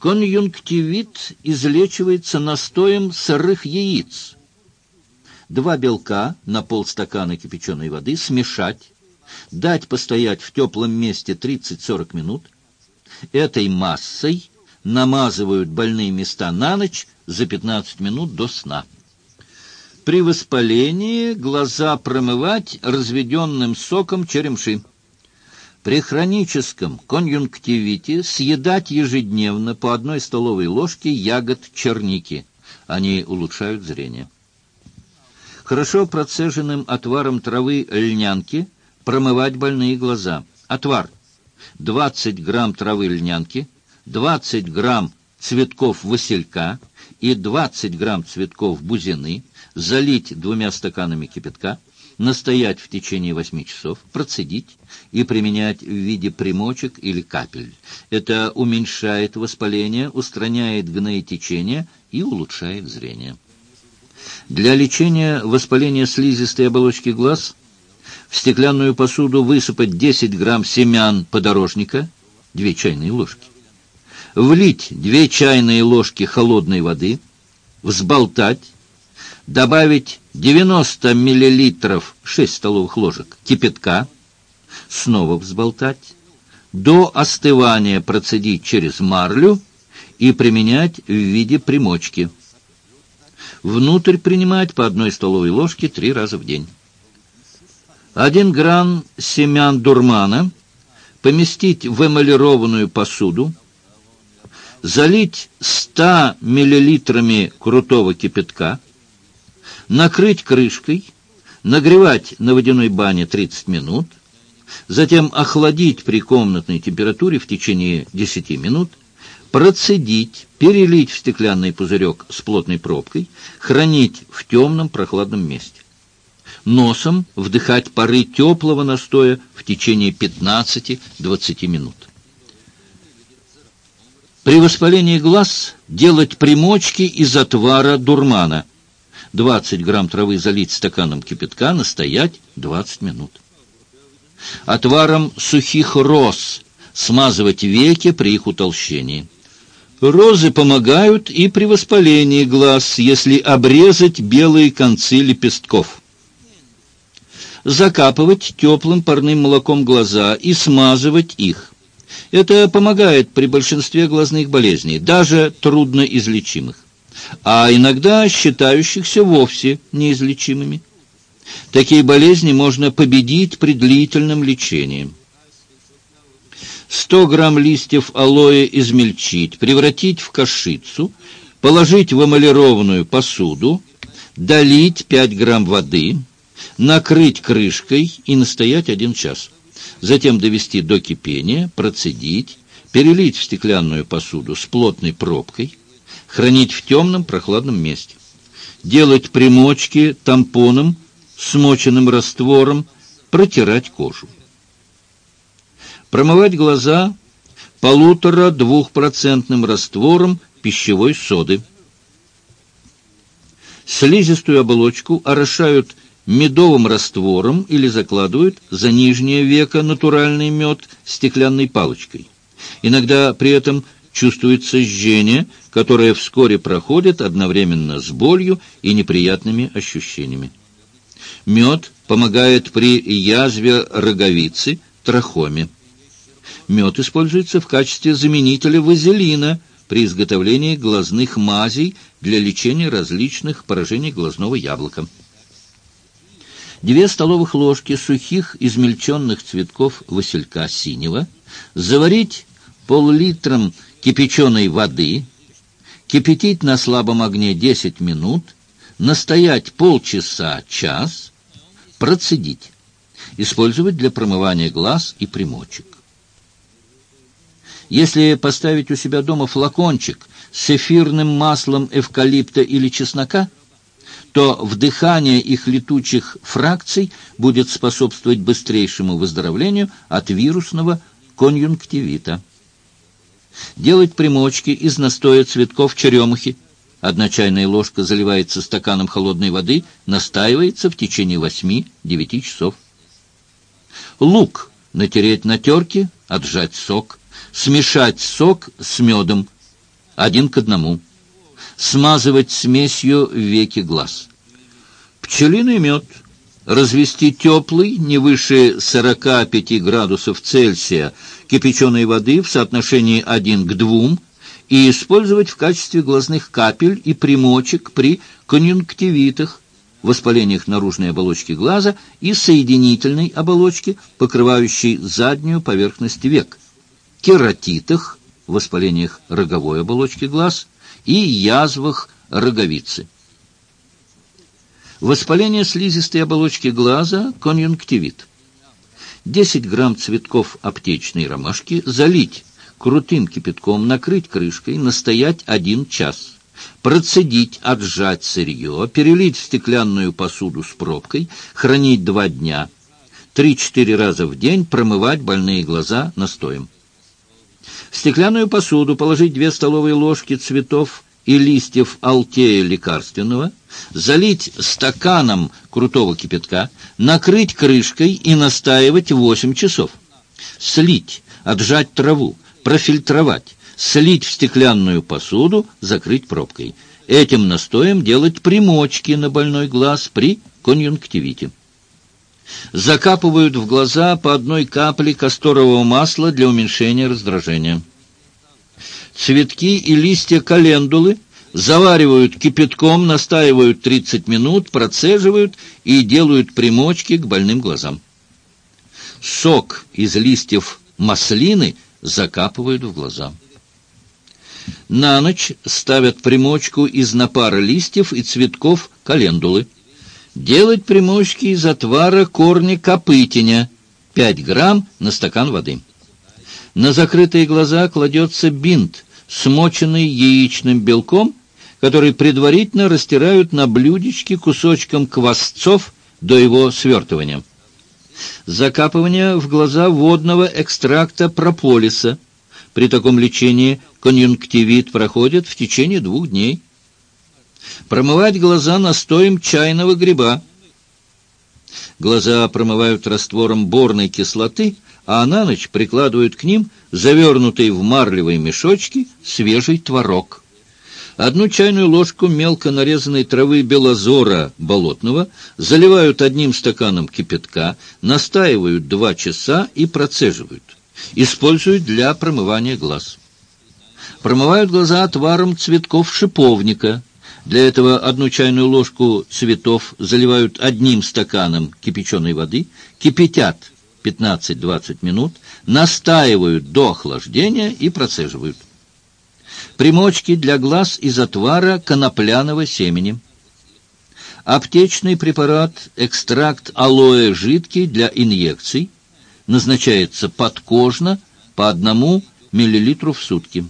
Конъюнктивит излечивается настоем сырых яиц. 2 белка на полстакана кипяченой воды смешать, дать постоять в теплом месте 30-40 минут. Этой массой намазывают больные места на ночь за 15 минут до сна. При воспалении глаза промывать разведенным соком черемши. При хроническом конъюнктивите съедать ежедневно по 1 столовой ложке ягод черники. Они улучшают зрение. Хорошо процеженным отваром травы льнянки промывать больные глаза. Отвар: 20 грамм травы льнянки, 20 грамм цветков василька и 20 грамм цветков бузины залить 2 стаканами кипятка, настоять в течение 8 часов, процедить и применять в виде примочек или капель. Это уменьшает воспаление, устраняет гноетечение и улучшает зрение. Для лечения воспаления слизистой оболочки глаз в стеклянную посуду высыпать 10 грамм семян подорожника, 2 чайные ложки. Влить 2 чайные ложки холодной воды, взболтать, добавить 90 миллилитров, 6 столовых ложек, кипятка, снова взболтать, до остывания процедить через марлю и применять в виде примочки. Внутрь принимать по 1 столовой ложке 3 раза в день. 1 грамм семян дурмана поместить в эмалированную посуду, залить 100 миллилитрами крутого кипятка, накрыть крышкой, нагревать на водяной бане 30 минут, затем охладить при комнатной температуре в течение 10 минут, процедить, перелить в стеклянный пузырек с плотной пробкой, хранить в темном прохладном месте. Носом вдыхать пары теплого настоя в течение 15-20 минут. При воспалении глаз делать примочки из отвара дурмана. 20 грамм травы залить стаканом кипятка, настоять 20 минут. Отваром сухих роз смазывать веки при их утолщении. Розы помогают и при воспалении глаз, если обрезать белые концы лепестков. Закапывать теплым парным молоком глаза и смазывать их. Это помогает при большинстве глазных болезней, даже трудноизлечимых, а иногда считающихся вовсе неизлечимыми. Такие болезни можно победить при длительном лечении. 100 грамм листьев алоэ измельчить, превратить в кашицу, положить в эмалированную посуду, долить 5 грамм воды, накрыть крышкой и настоять 1 час. Затем довести до кипения, процедить, перелить в стеклянную посуду с плотной пробкой, хранить в темном прохладном месте. Делать примочки тампоном, смоченным раствором, протирать кожу. Промывать глаза 1,5–2% раствором пищевой соды. Слизистую оболочку орошают медовым раствором или закладывают за нижнее веко натуральный мед стеклянной палочкой. Иногда при этом чувствуется жжение, которое вскоре проходит одновременно с болью и неприятными ощущениями. Мед помогает при язве роговицы, трахоме. Мед используется в качестве заменителя вазелина при изготовлении глазных мазей для лечения различных поражений глазного яблока. 2 столовых ложки сухих измельченных цветков василька синего, заварить пол-литром кипяченой воды, кипятить на слабом огне 10 минут, настоять полчаса-час, процедить. Использовать для промывания глаз и примочек. Если поставить у себя дома флакончик с эфирным маслом эвкалипта или чеснока, то вдыхание их летучих фракций будет способствовать быстрейшему выздоровлению от вирусного конъюнктивита. Делать примочки из настоя цветков черемухи. 1 чайная ложка заливается стаканом холодной воды, настаивается в течение 8-9 часов. Лук натереть на терке, отжать сок, смешать сок с медом, 1:1. Смазывать смесью веки глаз. Пчелиный мед. Развести теплый, не выше 45 градусов Цельсия, кипяченой воды в соотношении 1:2 и использовать в качестве глазных капель и примочек при конъюнктивитах, воспалениях наружной оболочки глаза и соединительной оболочки, покрывающей заднюю поверхность век, кератитах, воспалениях роговой оболочки глаз и язвах роговицы. Воспаление слизистой оболочки глаза, конъюнктивит. 10 грамм цветков аптечной ромашки залить крутым кипятком, накрыть крышкой, настоять 1 час. Процедить, отжать сырье, перелить в стеклянную посуду с пробкой, хранить 2 дня. 3-4 раза в день промывать больные глаза настоем. В стеклянную посуду положить 2 столовые ложки цветов и листьев алтея лекарственного, залить стаканом крутого кипятка, накрыть крышкой и настаивать 8 часов. Слить, отжать траву, профильтровать, слить в стеклянную посуду, закрыть пробкой. Этим настоем делать примочки на больной глаз при конъюнктивите. Закапывают в глаза по 1 капле касторового масла для уменьшения раздражения. Цветки и листья календулы заваривают кипятком, настаивают 30 минут, процеживают и делают примочки к больным глазам. Сок из листьев маслины закапывают в глаза. На ночь ставят примочку из напара листьев и цветков календулы. Делать примочки из отвара корня копытиня, 5 грамм на стакан воды. На закрытые глаза кладется бинт, смоченный яичным белком, который предварительно растирают на блюдечке кусочком квасцов до его свертывания. Закапывание в глаза водного экстракта прополиса. При таком лечении конъюнктивит проходит в течение 2 дней. Промывать глаза настоем чайного гриба. Глаза промывают раствором борной кислоты, а на ночь прикладывают к ним завернутый в марлевые мешочки свежий творог. 1 чайную ложку мелко нарезанной травы белозора болотного заливают 1 стаканом кипятка, настаивают 2 часа и процеживают. Используют для промывания глаз. Промывают глаза отваром цветков шиповника. Для этого 1 чайную ложку цветов заливают 1 стаканом кипяченой воды, кипятят 15-20 минут, настаивают до охлаждения и процеживают. Примочки для глаз из отвара конопляного семени. Аптечный препарат, экстракт алоэ жидкий для инъекций, назначается подкожно по 1 мл в сутки.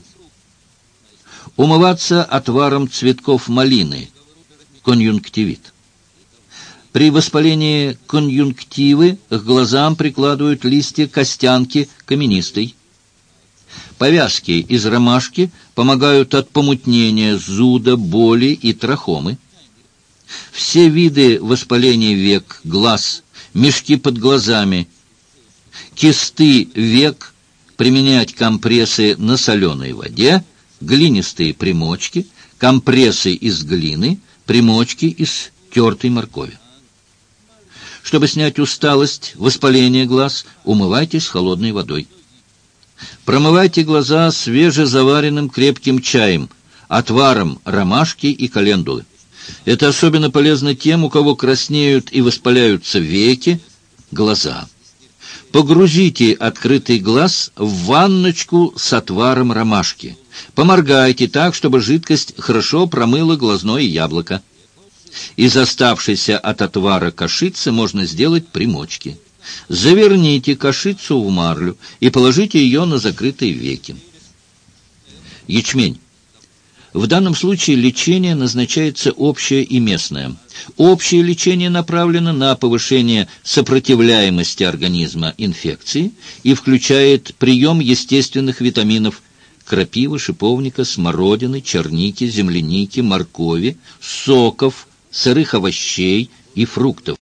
Умываться отваром цветков малины, конъюнктивит. При воспалении конъюнктивы к глазам прикладывают листья костянки каменистой. Повязки из ромашки помогают от помутнения, зуда, боли и трахомы. Все виды воспаления век, глаз, мешки под глазами, кисты век применять компрессы на соленой воде, глинистые примочки, компрессы из глины, примочки из тертой моркови. Чтобы снять усталость, воспаление глаз, умывайтесь холодной водой. Промывайте глаза свежезаваренным крепким чаем, отваром ромашки и календулы. Это особенно полезно тем, у кого краснеют и воспаляются веки, глаза. Погрузите открытый глаз в ванночку с отваром ромашки. Поморгайте так, чтобы жидкость хорошо промыла глазное яблоко. Из оставшейся от отвара кашицы можно сделать примочки. Заверните кашицу в марлю и положите ее на закрытые веки. Ячмень. В данном случае лечение назначается общее и местное. Общее лечение направлено на повышение сопротивляемости организма инфекции и включает прием естественных витаминов крапивы, шиповника, смородины, черники, земляники, моркови, соков, сырых овощей и фруктов.